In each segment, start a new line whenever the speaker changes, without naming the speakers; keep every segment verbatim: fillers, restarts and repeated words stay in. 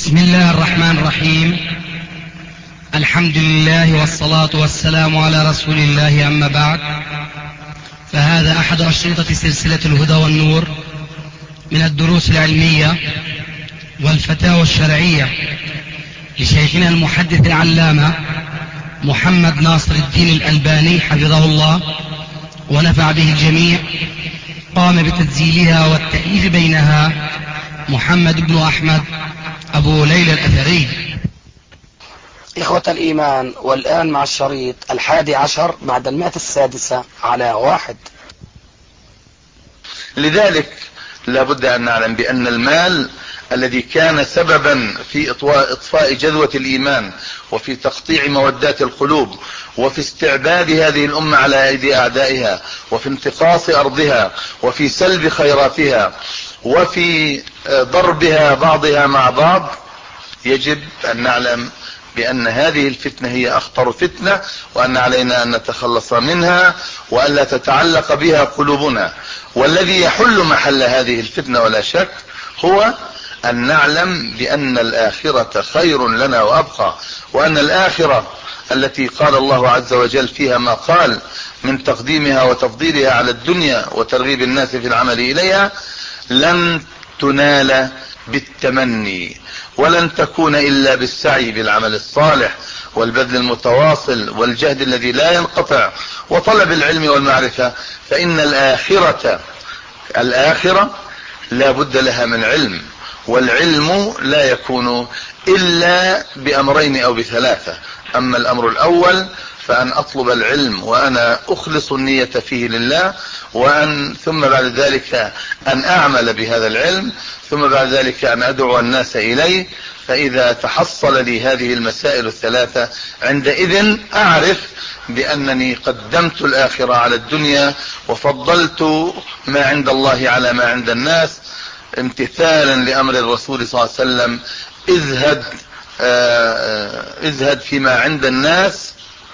بسم الله الرحمن الرحيم. الحمد لله والصلاة والسلام على رسول الله، أما بعد، فهذا أحد أشرطة سلسلة الهدى والنور من الدروس العلمية والفتاوى الشرعية لشيخنا المحدث العلامة محمد ناصر الدين الألباني حفظه الله ونفع به الجميع. قام بتسجيلها والتأليف بينها محمد بن أحمد أبو ليلى الأثري.
إخوة الإيمان، والآن مع الشريط الحادي عشر بعد المئة السادسة على واحد.
لذلك لا بد أن نعلم بأن المال الذي كان سببا في إطفاء جذوة الإيمان وفي تقطيع مودات القلوب وفي استعباد هذه الأمة على أيدي أعدائها وفي انتقاص أرضها وفي سلب خيراتها وفي ضربها بعضها مع بعض، يجب أن نعلم بأن هذه الفتنة هي أخطر فتنة، وأن علينا أن نتخلص منها وأن لا تتعلق بها قلوبنا. والذي يحل محل هذه الفتنة ولا شك هو أن نعلم بأن الآخرة خير لنا وأبقى، وأن الآخرة التي قال الله عز وجل فيها ما قال من تقديمها وتفضيلها على الدنيا وترغيب الناس في العمل إليها لن تنال بالتمني، ولن تكون إلا بالسعي بالعمل الصالح والبذل المتواصل والجهد الذي لا ينقطع وطلب العلم والمعرفة. فإن الآخرة الآخرة لا بد لها من علم، والعلم لا يكون إلا بأمرين أو بثلاثة. أما الأمر الأول فأن أطلب العلم وأنا أخلص النية فيه لله، وأن ثم بعد ذلك أن أعمل بهذا العلم، ثم بعد ذلك أن أدعو الناس إليه. فإذا تحصل لي هذه المسائل الثلاثة عندئذ أعرف بأنني قدمت الآخرة على الدنيا وفضلت ما عند الله على ما عند الناس، امتثالا لأمر الرسول صلى الله عليه وسلم: ازهد ازهد فيما عند الناس،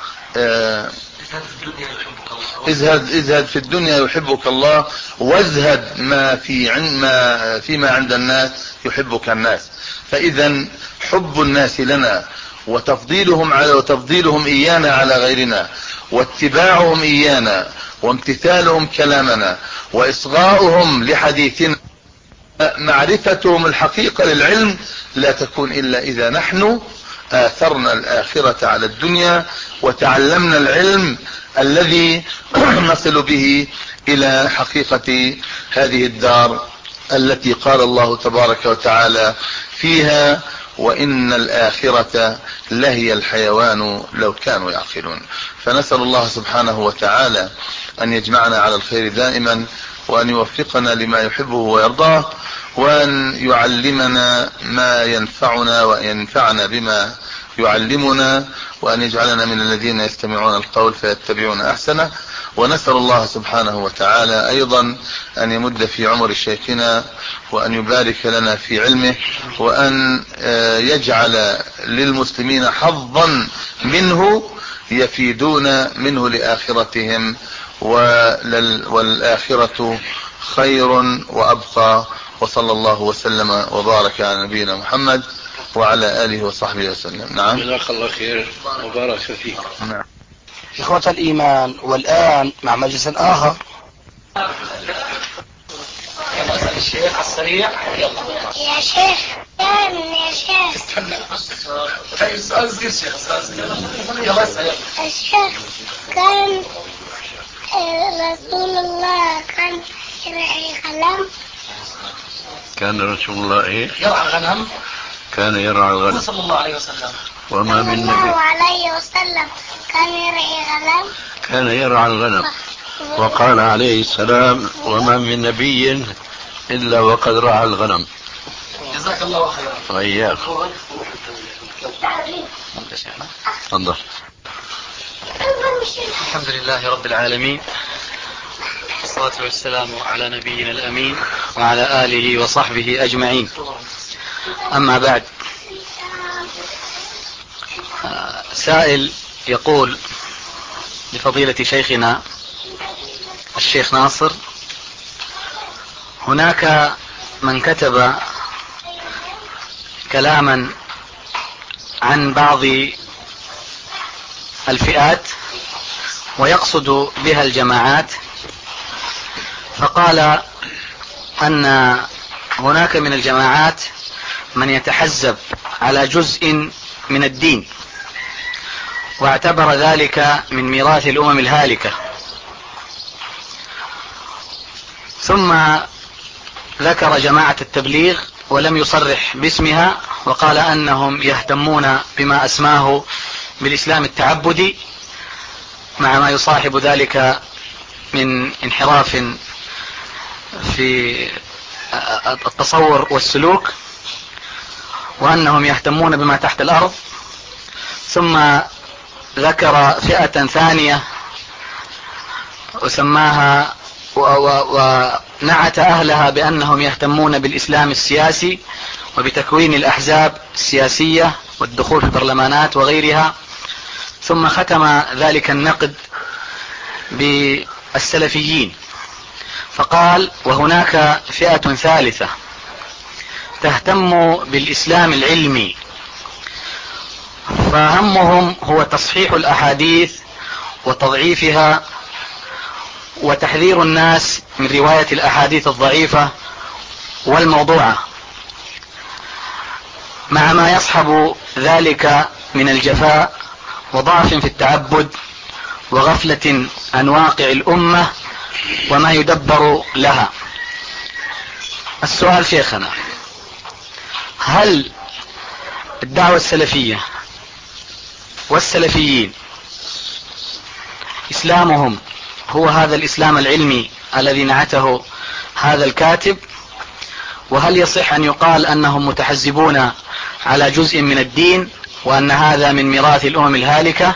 ازهد ازهد في الدنيا يحبك الله، وازهد ما في ما فيما عند الناس يحبك الناس. فإذا حب الناس لنا وتفضيلهم على وتفضيلهم إيانا على غيرنا واتباعهم إيانا وامتثالهم كلامنا وإصغاؤهم لحديثنا، معرفتهم الحقيقة للعلم لا تكون إلا إذا نحن آثرنا الآخرة على الدنيا وتعلمنا العلم الذي نصل به إلى حقيقة هذه الدار التي قال الله تبارك وتعالى فيها: وإن الآخرة لهي الحيوان لو كانوا يعقلون. فنسأل الله سبحانه وتعالى أن يجمعنا على الخير دائما، وأن يوفقنا لما يحبه ويرضاه، وأن يعلمنا ما ينفعنا وأن ينفعنا بما يعلمنا، وأن يجعلنا من الذين يستمعون القول فيتبعون أحسنه. ونسأل الله سبحانه وتعالى أيضا أن يمد في عمر شيخنا، وأن يبارك لنا في علمه، وأن يجعل للمسلمين حظا منه يفيدون منه لآخرتهم، والآخرة خير وأبقى. وصلى الله وسلم وبارك على نبينا محمد وعلى آله وصحبه وسلم. نعم،
جزاك الله خير وبارك فيك.
نعم.
إخوة الإيمان، والآن مع مجلس آخر.
يلا اسأل الشيخ السريع. يلا
يا شيخ كان يا شيخ
استنى. طيب سؤال صغير شيخ، سؤال صغير. يلا اسأل.
الشيخ كان رسول الله كان يرعي غنم.
كان رسول الله ايه؟
يرعى الغنم.
كان يرعى الغنم
صلى الله عليه وسلم.
وما
صلى
من
الله
نبي
عليه وسلم كان يرعي غنم.
كان يرعى الغنم. وقال عليه السلام: وما من نبي إلا وقد رعى الغنم.
جزاك الله خيرا.
وإياك. تفضل.
الحمد لله رب العالمين، والصلاة والسلام على نبينا الأمين وعلى آله وصحبه أجمعين. أما بعد، سائل يقول لفضيلة شيخنا الشيخ ناصر: هناك من كتب كلاما عن بعض الفئات ويقصد بها الجماعات، فقال أن هناك من الجماعات من يتحزب على جزء من الدين، واعتبر ذلك من ميراث الأمم الهالكة. ثم ذكر جماعة التبليغ ولم يصرح باسمها، وقال أنهم يهتمون بما أسماه بالإسلام التعبدي، مع ما يصاحب ذلك من انحراف في التصور والسلوك، وأنهم يهتمون بما تحت الأرض. ثم ذكر فئة ثانية وسماها ونعت أهلها بأنهم يهتمون بالإسلام السياسي وبتكوين الأحزاب السياسية والدخول في البرلمانات وغيرها. ثم ختم ذلك النقد بالسلفيين، فقال: وهناك فئة ثالثة تهتم بالإسلام العلمي، فهمهم هو تصحيح الأحاديث وتضعيفها وتحذير الناس من رواية الأحاديث الضعيفة والموضوعة، مع ما يصحب ذلك من الجفاء وضعف في التعبد وغفلة عن واقع الأمة وما يدبر لها. السؤال شيخنا: هل الدعوة السلفية والسلفيين إسلامهم هو هذا الإسلام العلمي الذي نعته هذا الكاتب؟ وهل يصح أن يقال أنهم متحزبون على جزء من الدين وأن هذا من ميراث الأمم الهالكة،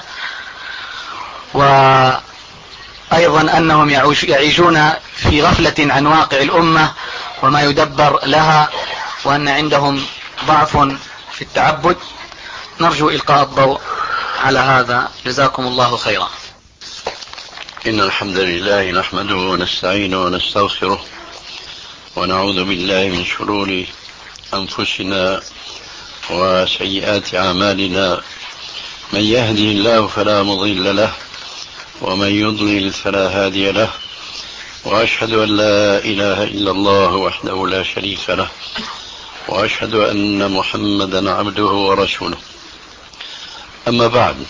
وأيضا أنهم يعيشون في غفلة عن واقع الأمة وما يدبر لها، وأن عندهم ضعف في التعبد؟ نرجو إلقاء الضوء على هذا، جزاكم الله خيرا.
إن الحمد لله نحمده ونستعينه ونستغفره ونعوذ بالله من شرور أنفسنا وسيئات أعمالنا، من يهدي الله فلا مضل له ومن يضلل فلا هادي له، وأشهد أن لا إله إلا الله وحده لا شريك له، وأشهد أن محمدا عبده ورسوله. أما بعد،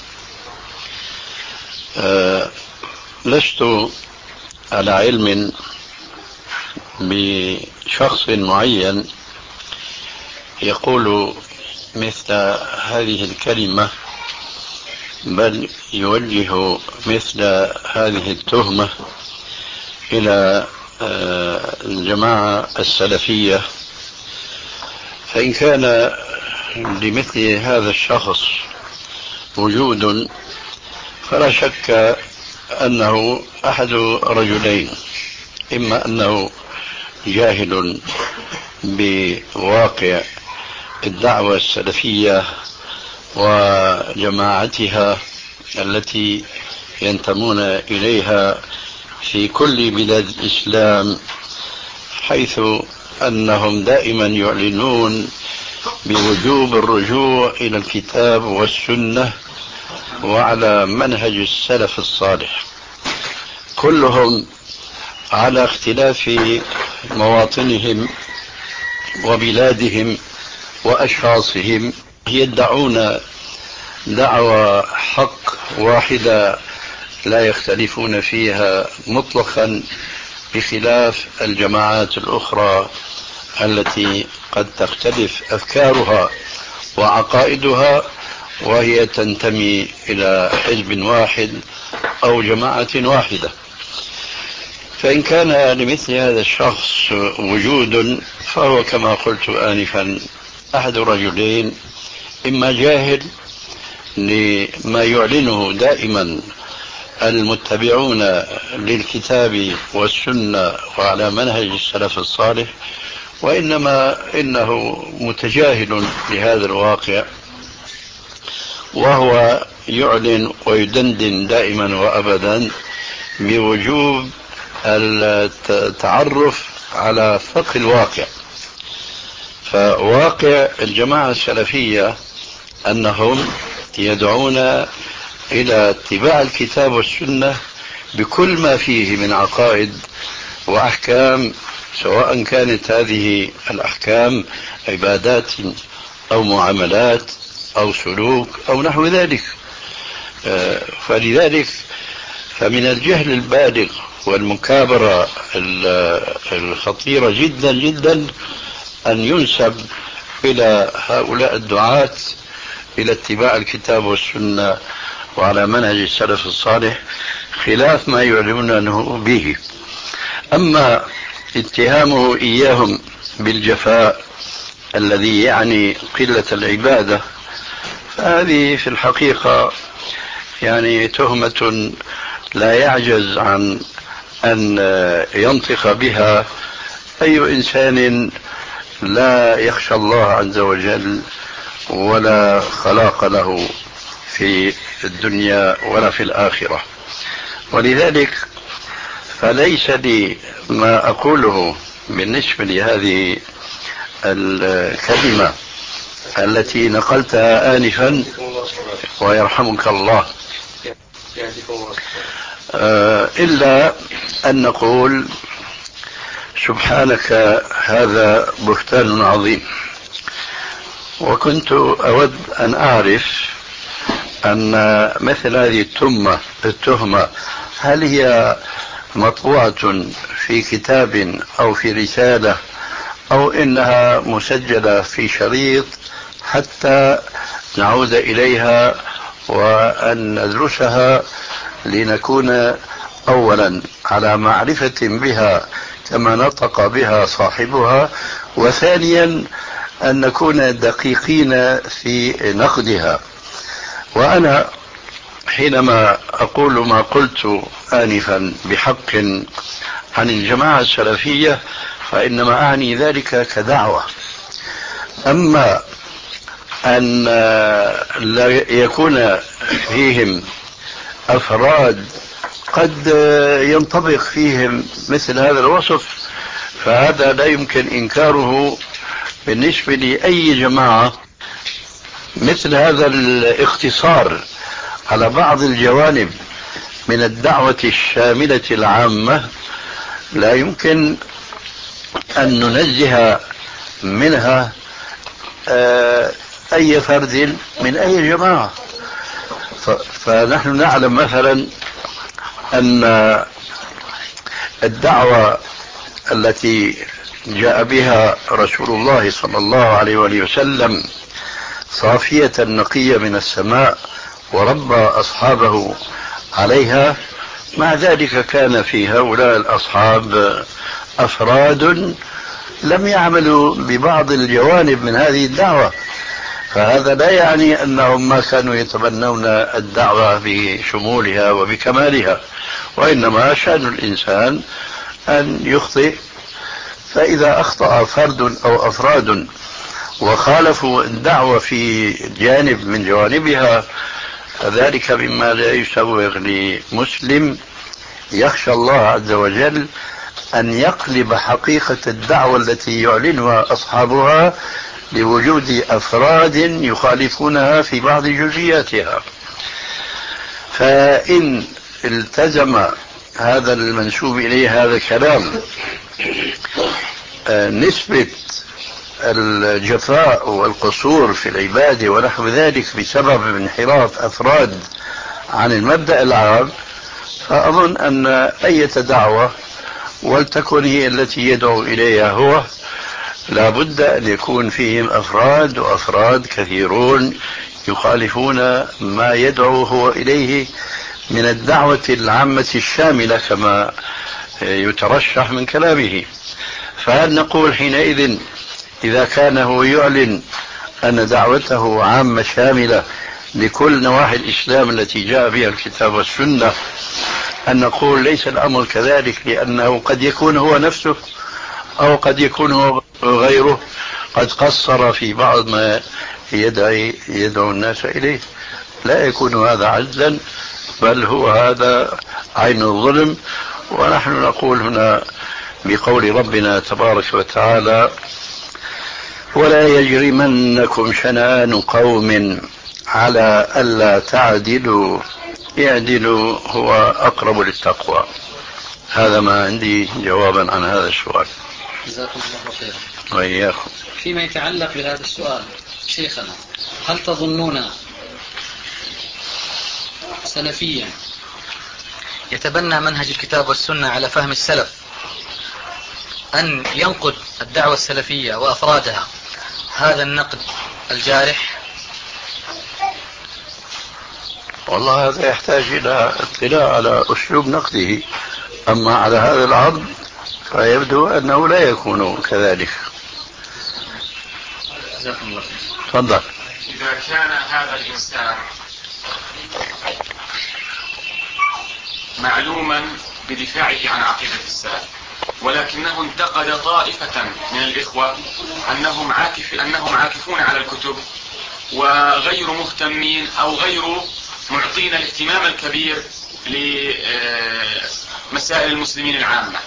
أه لست على علم بشخص معين يقول مثل هذه الكلمة، بل يوجه مثل هذه التهمة إلى الجماعة السلفية. فإن كان لمثل هذا الشخص وجود فلا شك أنه أحد رجلين: إما أنه جاهل بواقع الدعوة السلفية وجماعتها التي ينتمون إليها في كل بلاد الإسلام، حيث أنهم دائما يعلنون بوجوب الرجوع إلى الكتاب والسنة وعلى منهج السلف الصالح، كلهم على اختلاف مواطنهم وبلادهم وأشخاصهم يدعون دعوة حق واحدة لا يختلفون فيها مطلقا، بخلاف الجماعات الأخرى التي قد تختلف أفكارها وعقائدها وهي تنتمي إلى حزب واحد أو جماعة واحدة. فإن كان لمثل هذا الشخص وجود فهو كما قلت آنفا أحد رجلين: إما جاهل لما يعلنه دائما المتبعون للكتاب والسنة وعلى منهج السلف الصالح، وإنما إنه متجاهل لهذا الواقع، وهو يعلن ويدندن دائما وأبدا بوجوب التعرف على فقه الواقع. فواقع الجماعة السلفية أنهم يدعون إلى اتباع الكتاب والسنة بكل ما فيه من عقائد وأحكام، سواء كانت هذه الأحكام عبادات أو معاملات أو سلوك أو نحو ذلك. فلذلك فمن الجهل البالغ والمكابرة الخطيرة جدا جدا أن ينسب إلى هؤلاء الدعاة إلى اتباع الكتاب والسنة وعلى منهج السلف الصالح خلاف ما يعلمونه به. أما اتهامه إياهم بالجفاء الذي يعني قلة العبادة، فهذه في الحقيقة يعني تهمة لا يعجز عن أن ينطق بها أي إنسان لا يخشى الله عز وجل ولا خلاق له في الدنيا ولا في الآخرة. ولذلك فليس لي ما أقوله بالنسبة لهذه الكلمة التي نقلتها آنفا ويرحمك الله إلا أن نقول سبحانك هذا بهتان عظيم. وكنت أود أن أعرف أن مثل هذه التهمة التهمة هل هي مطبوعة في كتاب أو في رسالة أو إنها مسجلة في شريط حتى نعود إليها وأن ندرسها لنكون أولا على معرفة بها كما نطق بها صاحبها، وثانيا أن نكون دقيقين في نقدها. وأنا حينما أقول ما قلت آنفا بحق عن الجماعة السلفية فإنما أعني ذلك كدعوة. أما أن لا يكون فيهم أفراد قد ينطبق فيهم مثل هذا الوصف فهذا لا يمكن إنكاره بالنسبة لأي جماعة. مثل هذا الاختصار على بعض الجوانب من الدعوة الشاملة العامة لا يمكن أن ننزه منها أي فرد من أي جماعة. فنحن نعلم مثلا أن الدعوة التي جاء بها رسول الله صلى الله عليه وآله وسلم صافية نقية من السماء وربى أصحابه عليها، مع ذلك كان في هؤلاء الأصحاب أفراد لم يعملوا ببعض الجوانب من هذه الدعوة. فهذا لا يعني أنهم ما كانوا يتبنون الدعوة بشمولها وبكمالها، وإنما شأن الإنسان أن يخطئ. فإذا أخطأ فرد أو أفراد وخالفوا الدعوة في جانب من جوانبها فذلك مما لا يسوغ لمسلم يخشى الله عز وجل أن يقلب حقيقة الدعوة التي يعلنها أصحابها لوجود أفراد يخالفونها في بعض جزئياتها. فإن التزم هذا المنسوب إليه هذا الكلام نسبة الجفاء والقصور في العبادة ونحو ذلك بسبب انحراف أفراد عن المبدأ العام، فأظن أن أي دعوة ولتكن هي التي يدعو إليها هو لا بد أن يكون فيهم أفراد وأفراد كثيرون يخالفون ما يدعو هو إليه من الدعوة العامة الشاملة كما يترشح من كلامه. فهل نقول حينئذ إذا كان هو يعلن أن دعوته عامة شاملة لكل نواحي الإسلام التي جاء بها الكتاب والسنة أن نقول ليس الأمر كذلك، لأنه قد يكون هو نفسه أو قد يكون هو غيره قد قصر في بعض ما يدعي يدعو الناس إليه؟ لا يكون هذا عجزا، بل هو هذا عين الظلم. ونحن نقول هنا بقول ربنا تبارك وتعالى: ولا يجرمنكم شنآن قوم على ألا تعدلوا اعدلوا هو أقرب للتقوى. هذا ما عندي جوابا عن هذا السؤال.
جزاكم الله خيرا.
وإياكم.
فيما يتعلق بهذا السؤال شيخنا، هل تظنون سلفيا يتبنى منهج الكتاب والسنة على فهم السلف أن ينقد الدعوة السلفية وأفرادها هذا النقد الجارح؟
والله هذا يحتاج إلى اطلاع على أسلوب نقده، أما على هذا العرض فيبدو أنه لا يكون كذلك.
جزاكم الله خير.
تفضل.
إذا كان هذا الإنسان معلوما بدفاعه عن عقيدة السلف، ولكنه انتقد طائفة من الإخوة أنهم, عاكف أنهم عاكفون على الكتب وغير مهتمين أو غير معطين الاهتمام الكبير لمسائل المسلمين العامة،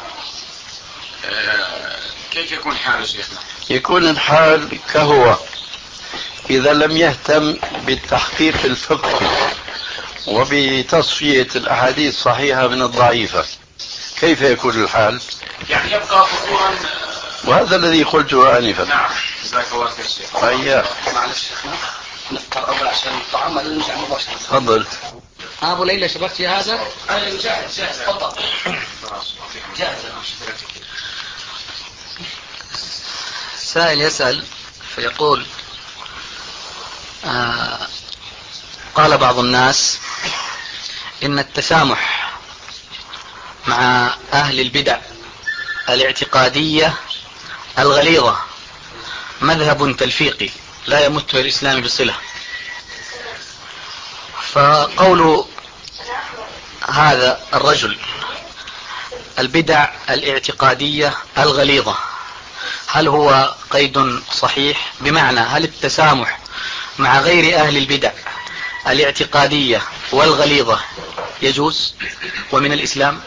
كيف يكون حال شيخنا؟
يكون الحال كهو إذا لم يهتم بالتحقيق الفقهي وبتصفية الأحاديث الصحيحة من الضعيفة، كيف يكون الحال؟
يعني يبقى فخورا.
وهذا الذي قلته آنفا.
نعم جزاك الله خير شيخ.
أياه.
معلش شيخنا نختار أول عشان الطعام ولا نرجع مباشرة؟
تفضل.
أبو ليلى شبكت في هذا؟
أنا جاهز جاهز تفضل. جاهز.
سائل يسأل فيقول آه قال بعض الناس إن التسامح مع أهل البدع الاعتقادية الغليظة مذهب تلفيقي لا يمت الإسلام بصلة، فقول هذا الرجل البدع الاعتقادية الغليظة هل هو قيد صحيح؟ بمعنى هل التسامح مع غير أهل البدع الاعتقادية والغليظة يجوز ومن الإسلام؟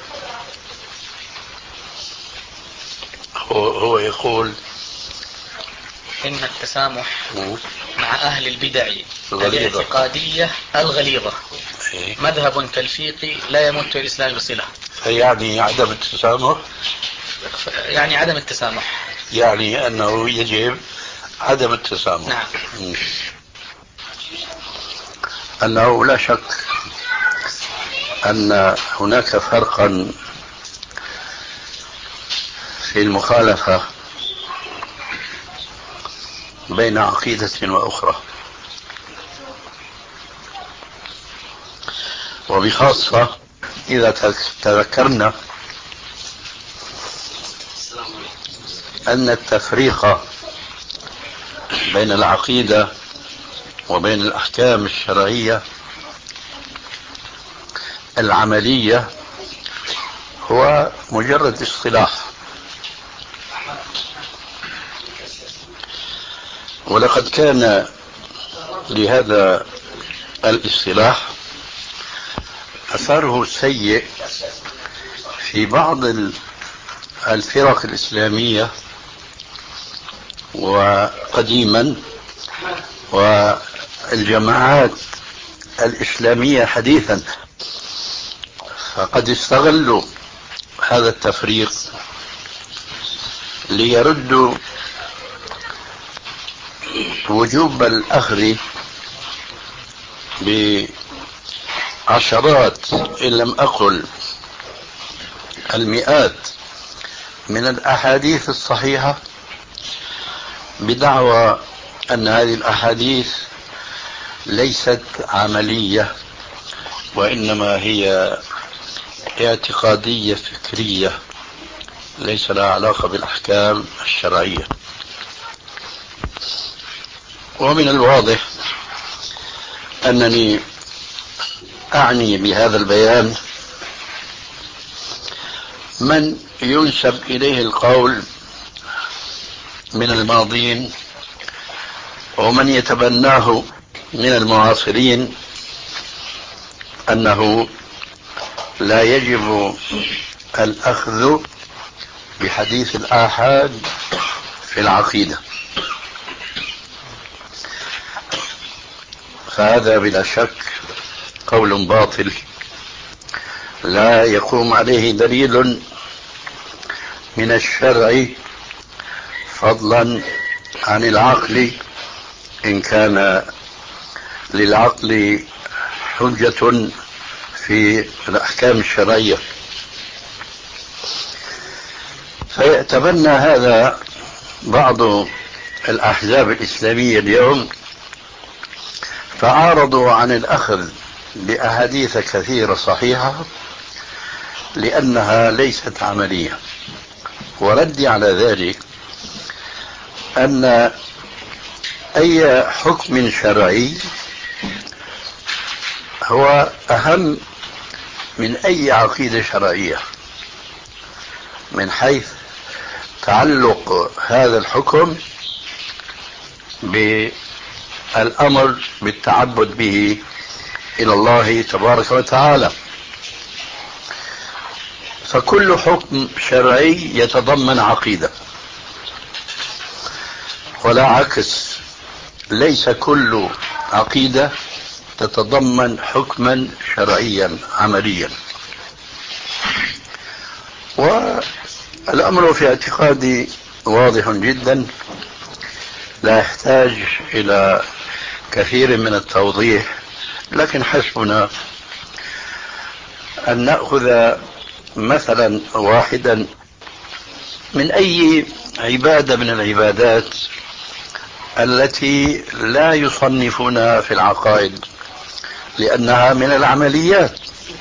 هو, هو يقول
إن التسامح مع أهل البدع
الغليظة.
الاعتقادية الغليظة
إيه؟
مذهب تلفيقي لا يمت الإسلام بصلة.
يعني عدم التسامح،
يعني عدم التسامح،
يعني أنه يجب عدم التسامح.
نعم.
م. أنه لا شك أن هناك فرقا في المخالفة بين عقيدة وأخرى، وبخاصة إذا تذكرنا أن التفريق بين العقيدة وبين الأحكام الشرعية العملية هو مجرد اصطلاح، ولقد كان لهذا الاصطلاح أثره السيء في بعض الفرق الإسلامية وقديما والجماعات الإسلامية حديثا، فقد استغلوا هذا التفريق ليردوا وجوب الأخذ بعشرات إن لم أقل المئات من الأحاديث الصحيحة بدعوى أن هذه الأحاديث ليست عملية وإنما هي اعتقادية فكرية ليس لها علاقة بالأحكام الشرعية. ومن الواضح أنني أعني بهذا البيان من ينسب إليه القول من الماضين ومن يتبناه من المعاصرين أنه لا يجب الأخذ بحديث الآحاد في العقيدة. فهذا بلا شك قول باطل لا يقوم عليه دليل من الشرع فضلا عن العقل، إن كان للعقل حجة في الأحكام الشرعية. فيتبنى هذا بعض الأحزاب الإسلامية اليوم، فعارضوا عن الأخذ بأحاديث كثيرة صحيحة لأنها ليست عملية. وردي على ذلك أن أي حكم شرعي هو أهم من أي عقيدة شرعية، من حيث تعلق هذا الحكم بالأمر بالتعبد به إلى الله تبارك وتعالى. فكل حكم شرعي يتضمن عقيدة، ولا عكس، ليس كل عقيدة تتضمن حكما شرعيا عمليا. والأمر في اعتقادي واضح جدا، لا يحتاج إلى كثير من التوضيح، لكن حسبنا أن نأخذ مثلا واحدا من أي عبادة من العبادات التي لا يصنفونها في العقائد لأنها من العمليات.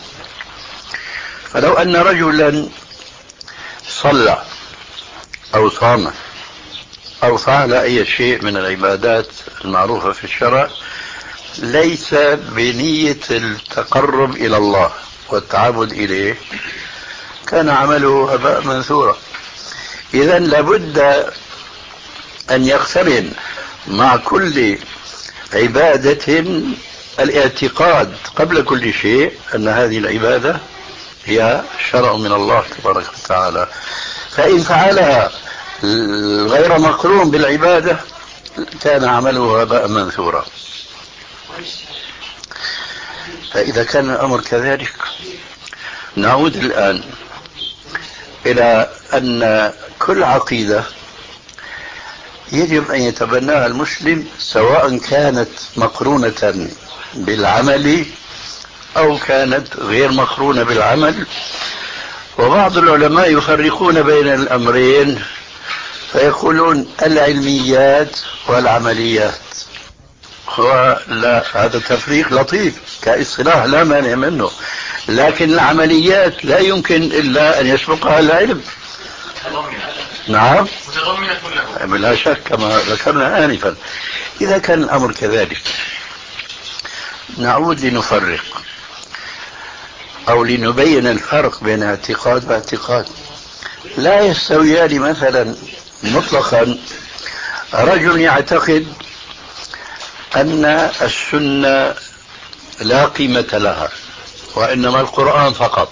فلو أن رجلا صلى أو صام أو فعل أي شيء من العبادات المعروفة في الشرع ليس بنية التقرب إلى الله والتعبد إليه، كان عمله هباء منثورا. إذن لابد أن يقترن مع كل عبادة الاعتقاد قبل كل شيء أن هذه العبادة هي شرع من الله تبارك وتعالى. فإن فعلها غير مقرون بالعبادة كان عمله هباء منثورا. فإذا كان الأمر كذلك، نعود الآن إلى أن كل عقيدة يجب أن يتبناها المسلم سواء كانت مقرونة بالعمل أو كانت غير مقرونة بالعمل. وبعض العلماء يفرقون بين الأمرين فيقولون العلميات والعمليات. لا، هذا تفريق لطيف كاصطلاح لا مانع منه، لكن العمليات لا يمكن إلا أن يسبقها العلم. نعم، بلا شك كما ذكرنا آنفا. إذا كان الأمر كذلك نعود لنفرق أو لنبين الفرق بين اعتقاد واعتقاد. لا يستويان مثلا مطلقا رجل يعتقد أن السنة لا قيمة لها وإنما القرآن فقط،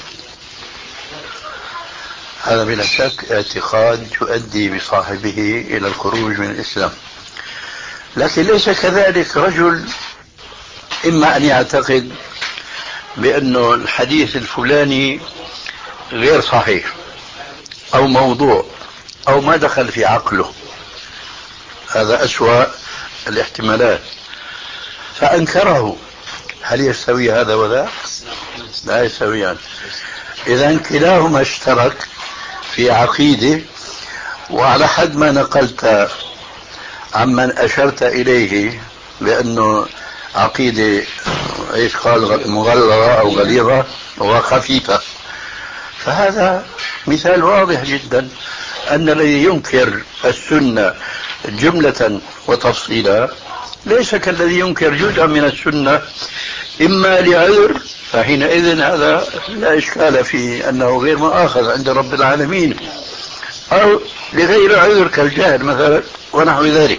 هذا بلا شك اعتقاد يؤدي بصاحبه إلى الخروج من الإسلام. لكن ليس كذلك رجل إما أن يعتقد بأنه الحديث الفلاني غير صحيح أو موضوع أو ما دخل في عقله، هذا أسوأ الاحتمالات، فأنكره. هل يستوي هذا وذاك؟ لا يستويان. إذن كلاهما اشترك في عقيدة، وعلى حد ما نقلت عمن أشرت إليه بأنه عقيدة ايش قال مغلظة أو غليظة وخفيفة، فهذا مثال واضح جدا أن الذي ينكر السنة جملة وتفصيلا ليس كالذي ينكر جزءا من السنة، إما لعذر فحينئذ هذا لا إشكال في أنه غير مؤاخذ عند رب العالمين، أو لغير عذر كالجهل مثلا ونحو ذلك.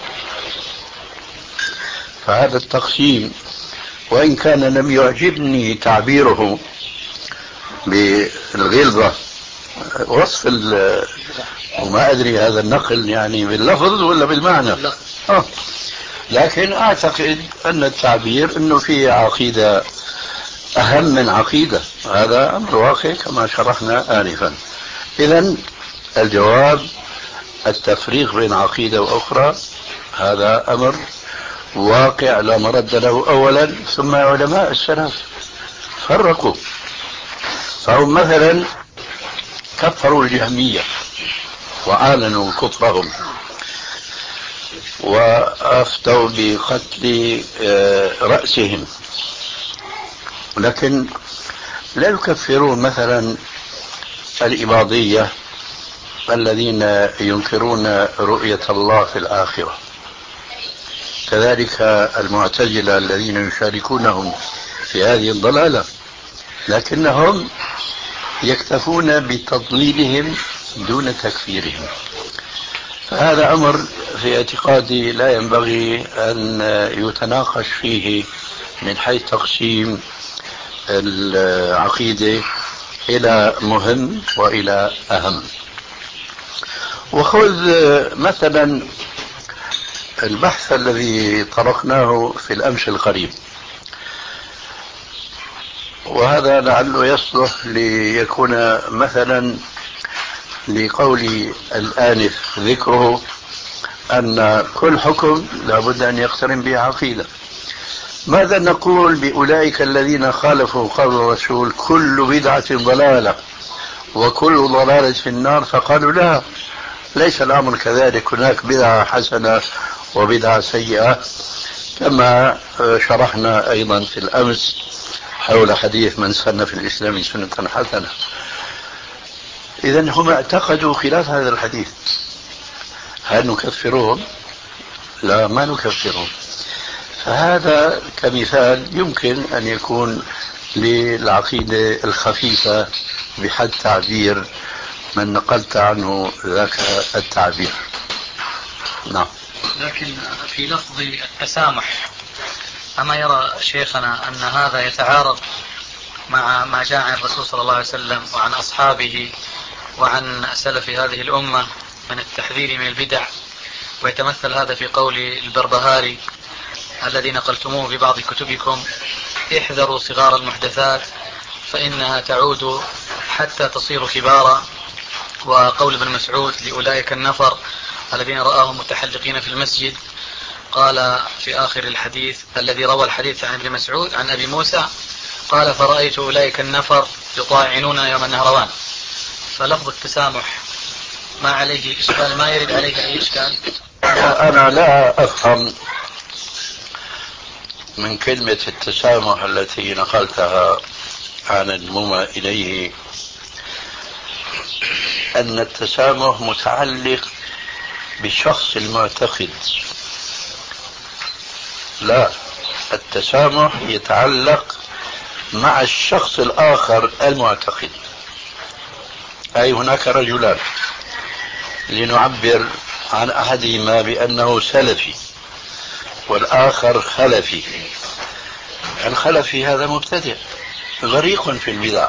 فهذا التقسيم وإن كان لم يعجبني تعبيره بالغلظة وصف وما أدري هذا النقل يعني باللفظ ولا بالمعنى، آه. لكن أعتقد أن التعبير أنه في عقيدة أهم من عقيدة، هذا أمر واقع كما شرحنا آنفا. إذن الجواب التفريق بين عقيدة وأخرى هذا أمر واقع لا مرد له أولا، ثم علماء السلف فرقوا، فهم مثلا كفروا الجهمية وأعلنوا كفرهم وأفتوا بقتل رأسهم، لكن لا يكفرون مثلا الإباضية الذين ينكرون رؤية الله في الآخرة، كذلك المعتزلة الذين يشاركونهم في هذه الضلالة، لكنهم يكتفون بتضليلهم دون تكفيرهم. فهذا أمر في اعتقادي لا ينبغي أن يتناقش فيه من حيث تقسيم العقيدة إلى مهم وإلى أهم. وخذ مثلا البحث الذي طرقناه في الأمس القريب، وهذا لعله يصلح ليكون مثلا لقول الآنف ذكره أن كل حكم لابد أن يقترن به عقيدة. ماذا نقول بأولئك الذين خالفوا قول الرسول كل بدعة ضلالة وكل ضلالة في النار؟ فقالوا لا، ليس الأمر كذلك، هناك بدعة حسنة وبدعة سيئة، كما شرحنا أيضا في الأمس حول حديث من سن في الإسلام سنة حسنة. إذن هم اعتقدوا خلاف هذا الحديث، هل نكفرهم؟ لا، ما نكفرهم. فهذا كمثال يمكن أن يكون للعقيدة الخفيفة بحد تعبير من نقلت عنه ذاك التعبير. نعم.
لكن في لفظ التسامح، أما يرى شيخنا أن هذا يتعارض مع ما جاء عن الرسول صلى الله عليه وسلم وعن أصحابه وعن سلف هذه الأمة من التحذير من البدع، ويتمثل هذا في قول البربهاري الذي نقلتموه في بعض كتبكم: احذروا صغار المحدثات فإنها تعود حتى تصير كبارا. وقول ابن مسعود لأولئك النفر الذين رآهم متحلقين في المسجد، قال في آخر الحديث الذي روى الحديث عن ابن مسعود عن أبي موسى، قال: فرأيت أولئك النفر يطاعنون يوم النهروان. فلفظ التسامح ما عليه إشكال، ما يرد عليه أي إشكال.
أنا لا أفهم من كلمة التسامح التي نقلتها عن المومى إليه أن التسامح متعلق بالشخص المعتقد. لا، التسامح يتعلق مع الشخص الآخر المعتقد. أي هناك رجلان لنعبر عن أحدهما بأنه سلفي والآخر خلفي. الخلفي هذا مبتدع غريق في البدع،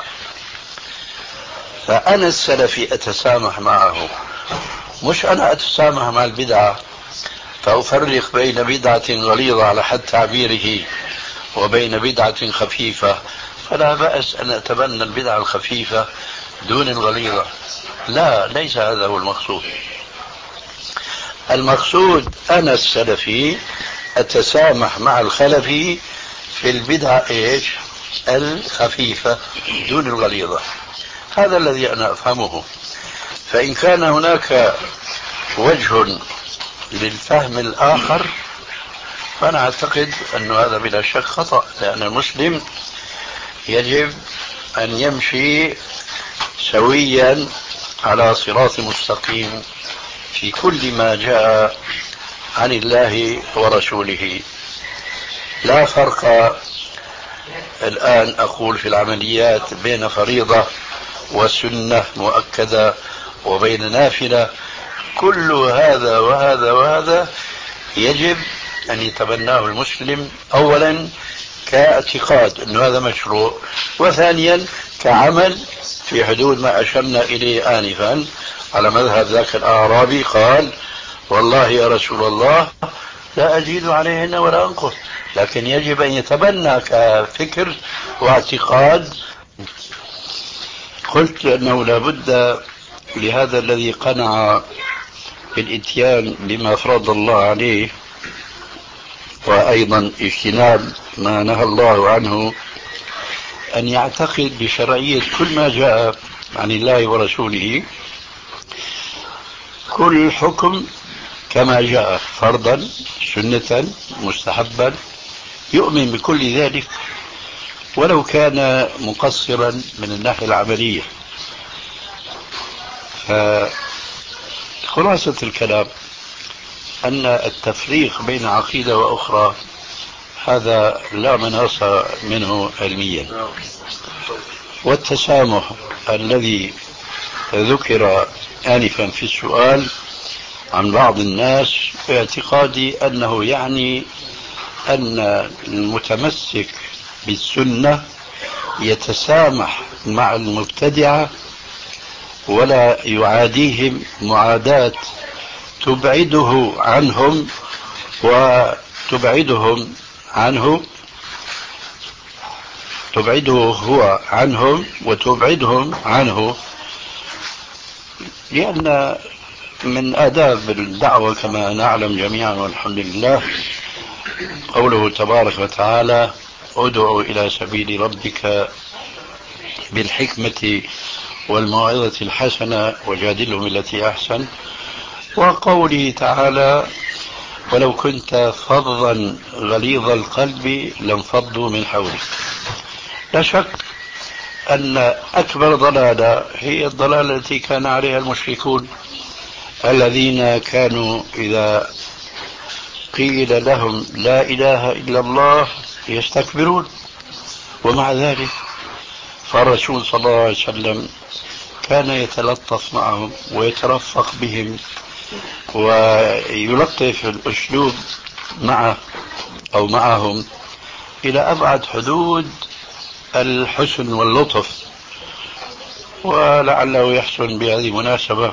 فأنا السلفي أتسامح معه، مش أنا أتسامح مع البدعة فأفرق بين بدعة غليظة على حد تعبيره وبين بدعة خفيفة. فلا بأس أن أتبنى البدعة الخفيفة دون الغليظة. لا، ليس هذا هو المقصود. المقصود أنا السلفي أتسامح مع الخلفي في البدعة إيش؟ الخفيفة دون الغليظة. هذا الذي أنا أفهمه. فإن كان هناك وجه للفهم الآخر فأنا أعتقد أن هذا بلا شك خطأ، لأن المسلم يجب أن يمشي سويا على صراط مستقيم في كل ما جاء عن الله ورسوله. لا فرق الآن أقول في العمليات بين فريضة وسنة مؤكدة وبين نافلة. كل هذا وهذا وهذا يجب أن يتبناه المسلم، أولا كاعتقاد أن هذا مشروع، وثانيا كعمل في حدود ما أشرنا إليه آنفا على مذهب ذاك الأعرابي قال: والله يا رسول الله لا أزيد عليهن ولا أنقص، لكن يجب أن يتبنى كفكر واعتقاد. قلت أنه لا بد لهذا الذي قنع بالإتيان بما فرض الله عليه وأيضا اجتناب ما نهى الله عنه أن يعتقد بشرعية كل ما جاء عن الله ورسوله، كل حكم كما جاء، فرضا سنة مستحبا، يؤمن بكل ذلك ولو كان مقصرا من الناحية العملية. فخلاصة الكلام أن التفريق بين عقيدة وأخرى هذا لا مناص منه علميا. والتسامح الذي ذكر آنفا في السؤال عن بعض الناس باعتقادي أنه يعني أن المتمسك بالسنة يتسامح مع المبتدعة ولا يعاديهم معاداة تبعده عنهم وتبعدهم عنه، تبعده هو عنهم وتبعدهم عنه، لأن من آداب الدعوة كما نعلم جميعا والحمد لله قوله تبارك وتعالى: ادعوا إلى سبيل ربك بالحكمة والموعظة الحسنة وجادلهم بالتي أحسن، وقوله تعالى: ولو كنت فظا غليظ القلب لانفضوا من حولك. لا شك أن أكبر ضلالة هي الضلالة التي كان عليها المشركون الذين كانوا إذا قيل لهم لا إله إلا الله يستكبرون. ومع ذلك فالرسول صلى الله عليه وسلم كان يتلطف معهم ويترفق بهم ويلطف الأسلوب معه أو معهم إلى أبعد حدود الحسن واللطف. ولعله يحسن بهذه المناسبة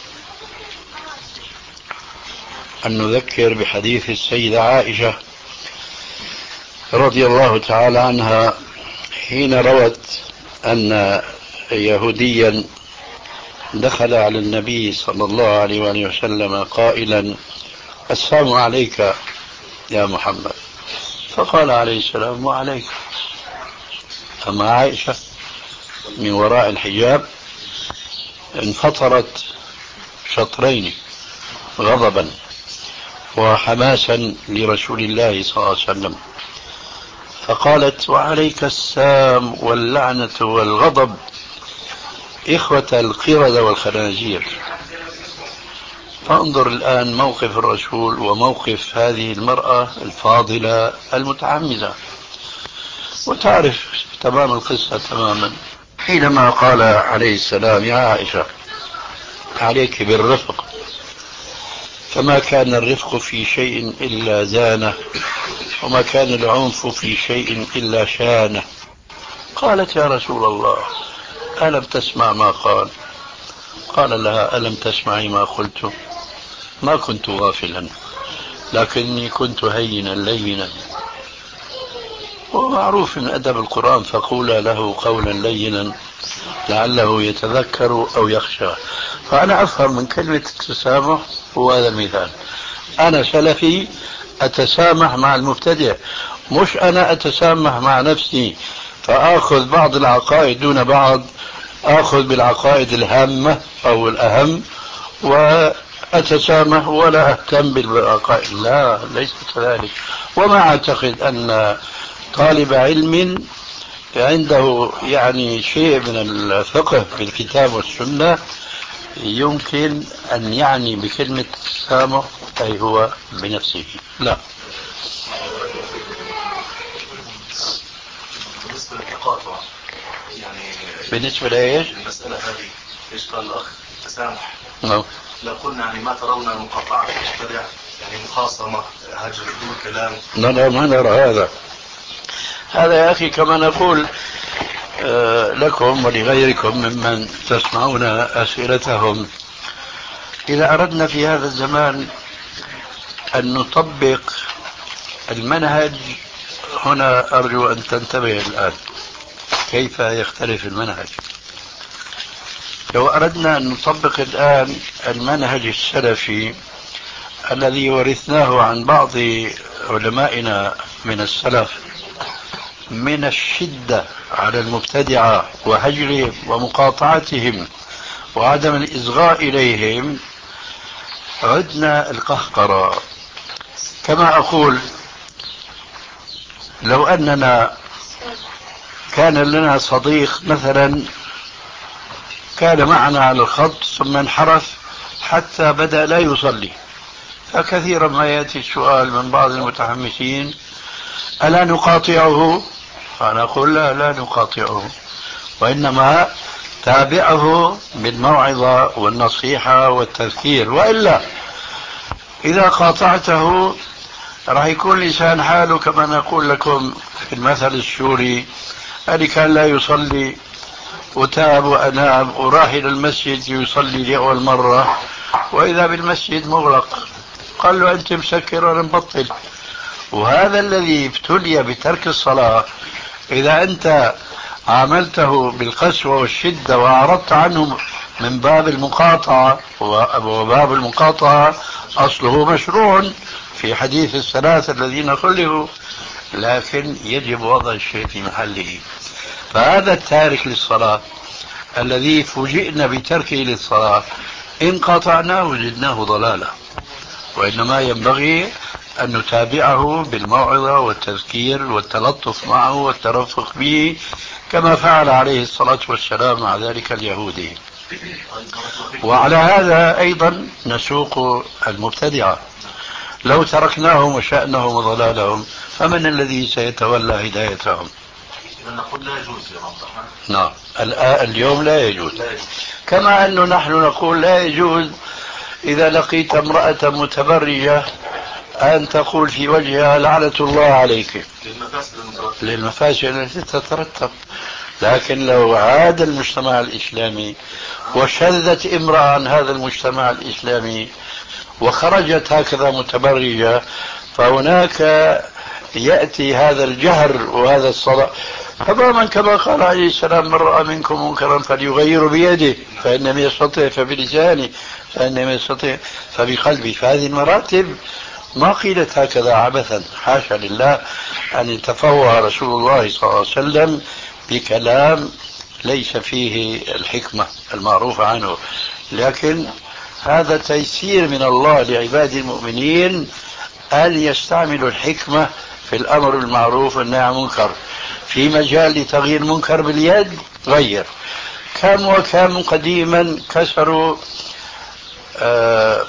أن نذكر بحديث السيدة عائشة رضي الله تعالى عنها حين روت أن يهوديا دخل على النبي صلى الله عليه وآله وسلم قائلا: السلام عليك يا محمد. فقال عليه السلام: وعليك. أما عائشة من وراء الحجاب انفطرت شطرين غضبا وحماسا لرسول الله صلى الله عليه وسلم، فقالت: وعليك السام واللعنة والغضب إخوة القردة والخنازير. فانظر الآن موقف الرسول وموقف هذه المرأة الفاضلة المتعمدة، وتعرف تمام القصة تماما. حينما قال عليه السلام: يا عائشة عليك بالرفق، فما كان الرفق في شيء إلا زانه، وما كان العنف في شيء إلا شانه. قالت: يا رسول الله ألم تسمع ما قال؟ قال لها: ألم تسمعي ما قلت؟ ما كنت غافلا، لكني كنت هينا لينا. ومعروف من أدب القرآن: فقولا له قولا لينا لعله يتذكر أو يخشى. فأنا أفهم من كلمة التسامح هو هذا المثال. أنا سلفي أتسامح مع المبتدع، مش أنا أتسامح مع نفسي فآخذ بعض العقائد دون بعض، آخذ بالعقائد الهامة أو الأهم وأتسامح ولا أهتم بالعقائد. لا، ليس كذلك. وما أعتقد أن طالب علم عنده يعني شيء من الفقه في الكتاب والسنة يمكن أن يعني بكلمة التسامح أي هو بنفسه. لا.
بالنسبة للتقاطع يعني
بالنسبة لإيش؟
المسألة هذه إيش قال الأخ تسامح؟
نعم.
لا قلنا يعني ما ترون المقاطعة المبتدع يعني مخاصمة هجر بدون كلام؟
لا لا ما نرى هذا. هذا يا أخي كما نقول آه لكم ولغيركم ممن تسمعون أسئلتهم، إذا أردنا في هذا الزمان أن نطبق المنهج هنا أرجو أن تنتبه الآن كيف يختلف المنهج. لو أردنا أن نطبق الآن المنهج السلفي الذي ورثناه عن بعض علمائنا من السلف من الشدة على المبتدعة وهجرهم ومقاطعتهم وعدم الإصغاء إليهم، عدنا القهقرة. كما أقول لو أننا كان لنا صديق مثلا كان معنا على الخط ثم انحرف حتى بدأ لا يصلي، فكثيرا ما يأتي السؤال من بعض المتحمسين: ألا نقاطعه؟ فأنا أقول لا، لا نقاطعه، وإنما تابعه بالموعظة والنصيحة والتذكير، وإلا إذا قاطعته راح يكون لسان حاله كما نقول لكم في المثل السوري: اللي كان لا يصلي وتاب وأناب وراح إلى المسجد يصلي لأول مرة وإذا بالمسجد مغلق، قال له أنت مسكر وأنا مبطل. وهذا الذي ابتلي بترك الصلاة إذا أنت عاملته بالقسوة والشدة وأعرضت عنه من باب المقاطعة، وباب المقاطعة أصله مشروع في حديث الثلاثة الذين خلفوا، لكن يجب وضع الشيء في محله. فهذا التارك للصلاة الذي فوجئنا بتركه للصلاة إن قاطعناه زدناه ضلالة، وإنما ينبغي أن نتابعه بالموعظة والتذكير والتلطف معه والترفق به كما فعل عليه الصلاة والسلام مع ذلك اليهودي. وعلى هذا أيضا نسوق المبتدعة. لو تركناهم وشأنهم وضلالهم فمن الذي سيتولى هدايتهم؟
نقول لا يجوز يا رب.
نعم، اليوم لا يجوز. كما أنه نحن نقول لا يجوز إذا لقيت امرأة متبرجة أن تقول في وجهها لعنة الله عليك للمفاسد التي تترتب. لكن لو عاد المجتمع الإسلامي وشذت امرأة عن هذا المجتمع الإسلامي وخرجت هكذا متبرجة، فهناك يأتي هذا الجهر وهذا الصلاة تماما كما قال عليه السلام: من رأى منكم منكرا فليغير بيده فإن لم يستطع فبلسانه فإن لم يستطع فبقلبه. فهذه المراتب ما قيلت هكذا عبثا، حاشا لله أن يتفوه رسول الله صلى الله عليه وسلم بكلام ليس فيه الحكمة المعروفة عنه، لكن هذا تيسير من الله لعباد المؤمنين أن يستعملوا الحكمة في الأمر بالمعروف والنهي عن المنكر. في مجال لتغيير منكر باليد غير. كم وكم قديما كسروا آه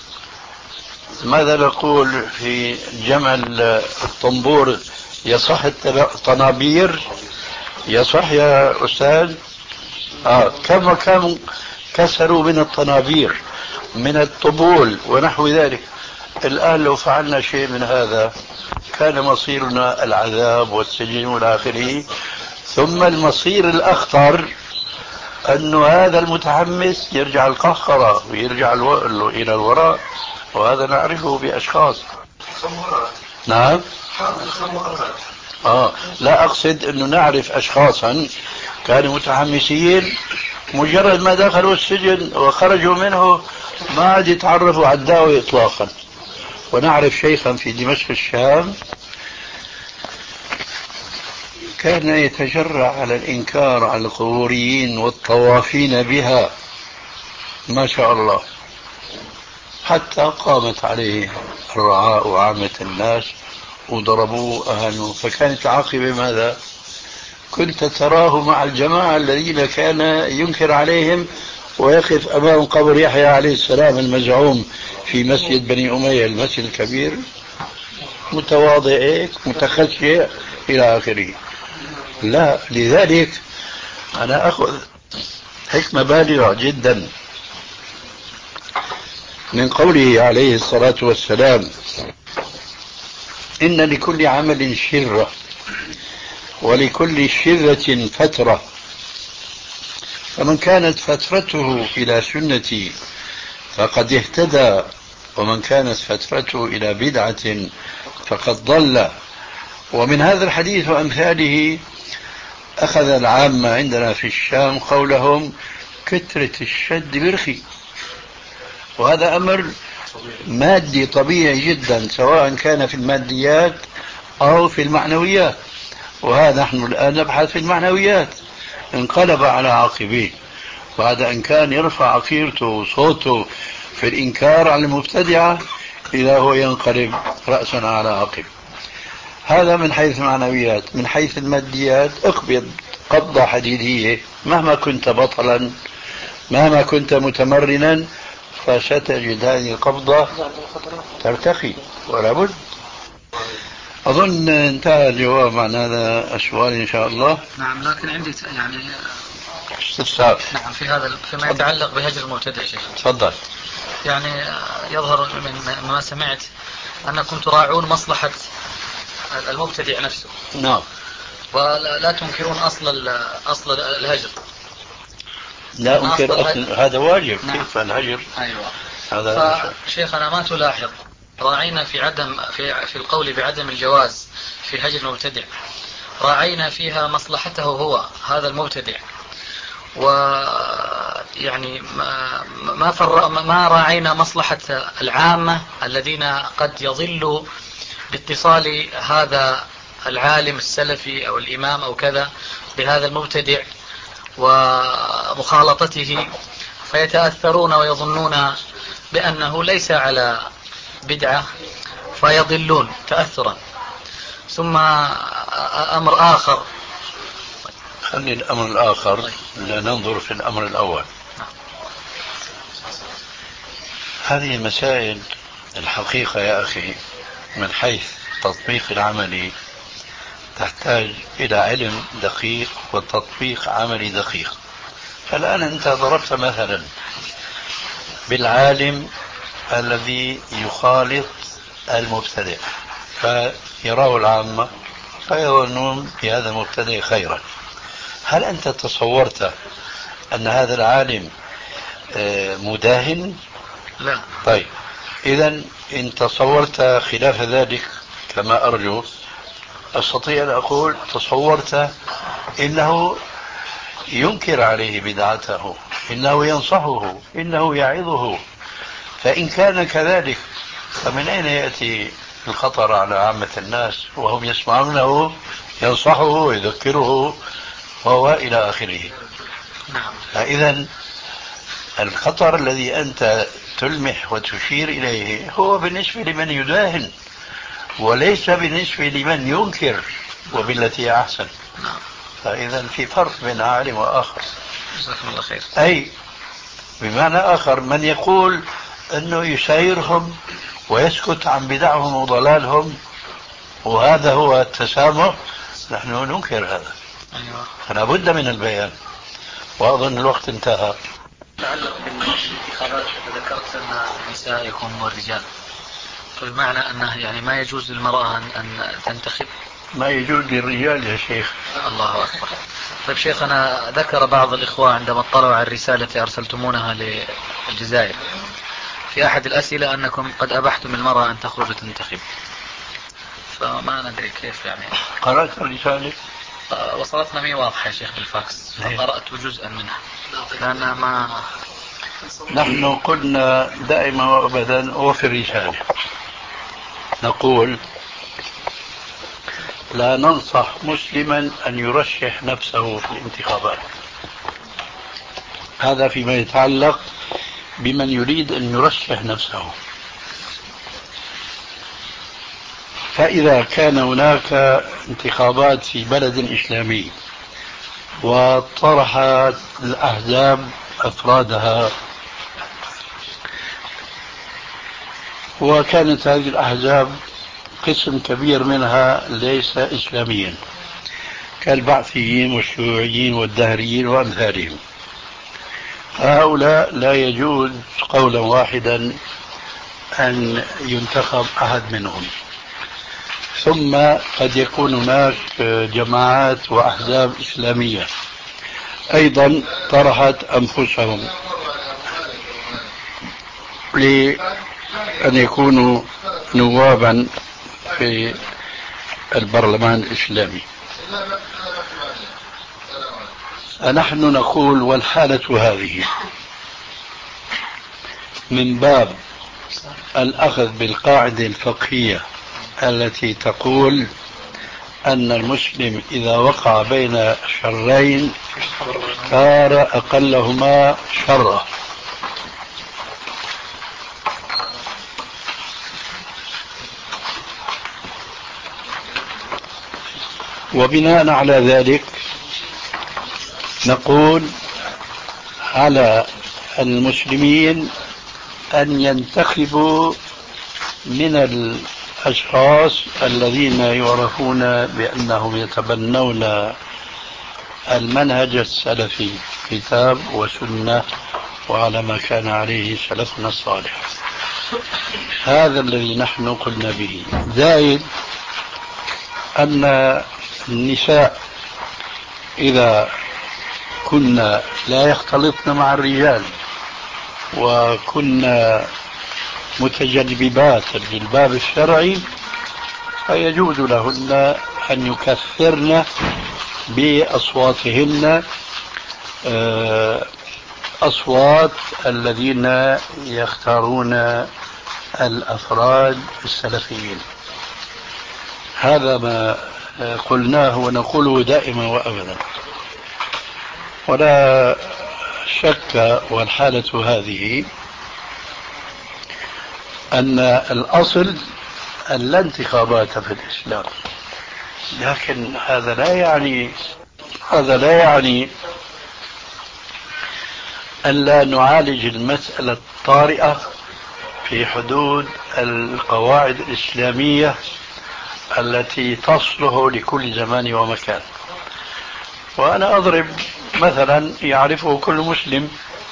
ماذا نقول في جمع الطنبور، يصح الطنابير، يصح يا أستاذ؟ آه كم وكم كسروا من الطنابير من الطبول ونحو ذلك. الآن لو فعلنا شيء من هذا كان مصيرنا العذاب والسجن والآخره. ثم المصير الأخطر أن هذا المتحمس يرجع القهقرة ويرجع إلى الوراء، وهذا نعرفه بأشخاص. نعم. آه لا أقصد أنه نعرف أشخاصا كانوا متحمسين مجرد ما دخلوا السجن وخرجوا منه ما عاد يتعرفوا على الدعوة إطلاقا. ونعرف شيخا في دمشق الشام كان يتجرع على الإنكار على القبوريين والطوافين بها ما شاء الله، حتى قامت عليه الرعاء وعامة الناس وضربوه أهانوه. فكانت العاقبة ماذا؟ كنت تراه مع الجماعة الذين كان ينكر عليهم ويقف أمام قبر يحيى عليه السلام المزعوم في مسجد بني أمية المسجد الكبير متواضع متخشع إلى آخره. لا، لذلك أنا أخذ حكمة بالغة جدا من قوله عليه الصلاة والسلام: إن لكل عمل شرة ولكل شرة فترة، فمن كانت فترته إلى سنتي فقد اهتدى ومن كانت فترته إلى بدعة فقد ضل. ومن هذا الحديث وأمثاله أخذ العامة عندنا في الشام قولهم كثرة الشد برخي، وهذا أمر مادي طبيعي جدا سواء كان في الماديات أو في المعنويات، وهذا نحن الآن نبحث في المعنويات. انقلب على عقبيه بعد أن كان يرفع عقيرته وصوته في الإنكار على المبتدعة، إذا هو ينقلب رأسا على عقب. هذا من حيث المعنويات. من حيث الماديات اقبض قبضة حديدية مهما كنت بطلا، مهما كنت متمرنا، فستجد هذه القبضة ترتخي ولا بد. أظن انتهى الجواب عن هذا السؤال إن شاء الله.
نعم، لكن عندي يعني
استفسار.
نعم في هذا فيما يتعلق بهجر المبتدع شيخ.
تفضل.
يعني يظهر من ما سمعت أنكم تراعون مصلحة المبتدع نفسه.
نعم.
ولا تنكرون أصل أصل الهجر.
لا أنكر أصل، هذا واجب.
نعم.
كيف الهجر؟
أيوة.
هذا
فشيخنا ما تلاحظ راعينا في عدم في في القول بعدم الجواز في هجر المبتدع، راعينا فيها مصلحته هو هذا المبتدع، ويعني ما ما, فر ما راعينا مصلحة العامة الذين قد يضلوا باتصال هذا العالم السلفي أو الإمام أو كذا بهذا المبتدع ومخالطته، فيتأثرون ويظنون بأنه ليس على بدعة فيضلون تأثرا. ثم أمر آخر،
خلي الأمر الآخر لننظر في الأمر الأول. هذه المسائل الحقيقة يا أخي من حيث تطبيق العملي تحتاج إلى علم دقيق وتطبيق عملي دقيق. فالآن أنت ضربت مثلا بالعالم الذي يخالط المبتدع فيراه العامة فيظنون بهذا المبتدع خيرا. هل أنت تصورت أن هذا العالم مداهن؟
لا.
طيب إذن إن تصورت خلاف ذلك كما أرجو، أستطيع أن أقول تصورت إنه ينكر عليه بدعته، إنه ينصحه، إنه يعظه. فإن كان كذلك فمن أين يأتي الخطر على عامة الناس وهم يسمعونه ينصحه ويذكره وهو إلى آخره؟ فإذا الخطر الذي أنت تلمح وتشير إليه هو بالنسبة لمن يداهن، وليس بالنسبة لمن ينكر وبالتي أحسن. فإذا في فرق بين عالم وآخر.
جزاكم الله خير.
أي بمعنى آخر من يقول أنه يسايرهم ويسكت عن بدعهم وضلالهم وهذا هو التسامح، نحن ننكر هذا.
أيوة.
فلا بد من البيان. وأظن الوقت انتهى.
تعلق بالانتخابات ذكرت أن النساء يكونون الرجال، فبمعنى أنه يعني ما يجوز للمرأة أن تنتخب؟
ما يجوز للرجال يا شيخ.
الله أكبر. طيب شيخنا، ذكر بعض الإخوة عندما اطلعوا على الرسالة التي أرسلتمونها للجزائر في أحد الأسئلة أنكم قد أبحتم المرأة أن تخرج تنتخب، فما ندري كيف يعني.
قرأت الرسالة؟
وصلتنا مي واضحة يا شيخ بالفاكس، فقرأت جزءا منها لأنها ما.
نحن قلنا دائما وأبدا وفي الرسالة نقول لا ننصح مسلما أن يرشح نفسه في الانتخابات. هذا فيما يتعلق بمن يريد أن يرشح نفسه. فإذا كان هناك انتخابات في بلد إسلامي وطرحت الأحزاب أفرادها وكانت هذه الأحزاب قسم كبير منها ليس إسلاميا كالبعثيين والشيوعيين والدهريين وأمثالهم، هؤلاء لا يجوز قولا واحدا أن ينتخب أحد منهم. ثم قد يكون هناك جماعات وأحزاب إسلامية أيضا طرحت أنفسهم أن يكونوا نوابا في البرلمان الإسلامي. نحن نقول والحالة هذه من باب الأخذ بالقاعدة الفقهية التي تقول أن المسلم إذا وقع بين شرين اختار أقلهما شرا. وبناء على ذلك نقول على المسلمين أن ينتخبوا من الأشخاص الذين يعرفون بأنهم يتبنون المنهج السلفي كتاب وسنة وعلى ما كان عليه سلفنا الصالح. هذا الذي نحن قلنا به. زائد أن النساء إذا كنا لا يختلطن مع الرجال وكنا متجنبات للباب الشرعي فيجوز لهن أن يكثرن بأصواتهن أصوات الذين يختارون الأفراد السلفيين. هذا ما قلناه ونقوله دائما وأبدا. ولا شك والحالة هذه أن الأصل لا انتخابات في الإسلام، لكن هذا لا يعني هذا لا يعني أن لا نعالج المسألة الطارئة في حدود القواعد الإسلامية التي تصلح لكل زمان ومكان. وأنا أضرب مثلا يعرفه كل مسلم: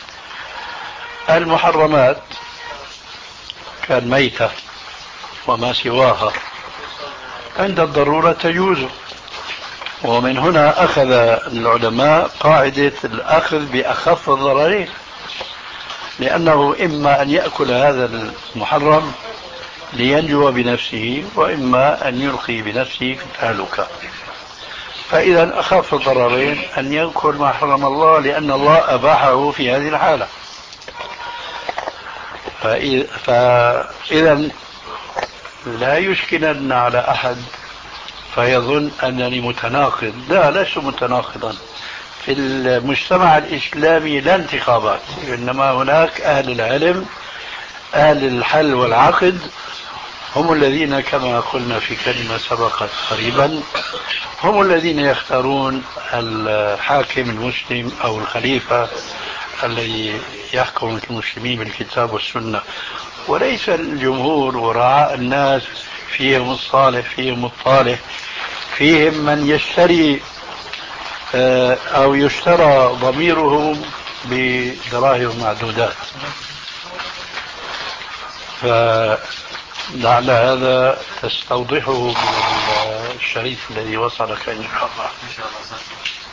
المحرمات كالميتة وما سواها عند الضرورة تجوز. ومن هنا أخذ العلماء قاعدة الأخذ بأخف الضررين، لأنه إما أن يأكل هذا المحرم لينجو بنفسه وإما أن يلقي بنفسه في التهلكة. فإذا أخف الضررين أن يأكل ما حرم الله لأن الله أباحه في هذه الحالة. فإذا لا يشكلن على أحد فيظن أنني متناقض. لا، لست متناقضا. في المجتمع الإسلامي لا انتخابات، إنما هناك أهل العلم أهل الحل والعقد هم الذين كما قلنا في كلمة سبقت قريبا هم الذين يختارون الحاكم المسلم أو الخليفة الذي يحكم المسلمين بالكتاب والسنة، وليس الجمهور ورعاء الناس فيهم الصالح فيهم الطالح، فيهم من يشتري أو يشترى ضميرهم بدراهم معدودات. فلعل هذا تستوضحه من الشريف الذي وصلك إن شاء الله.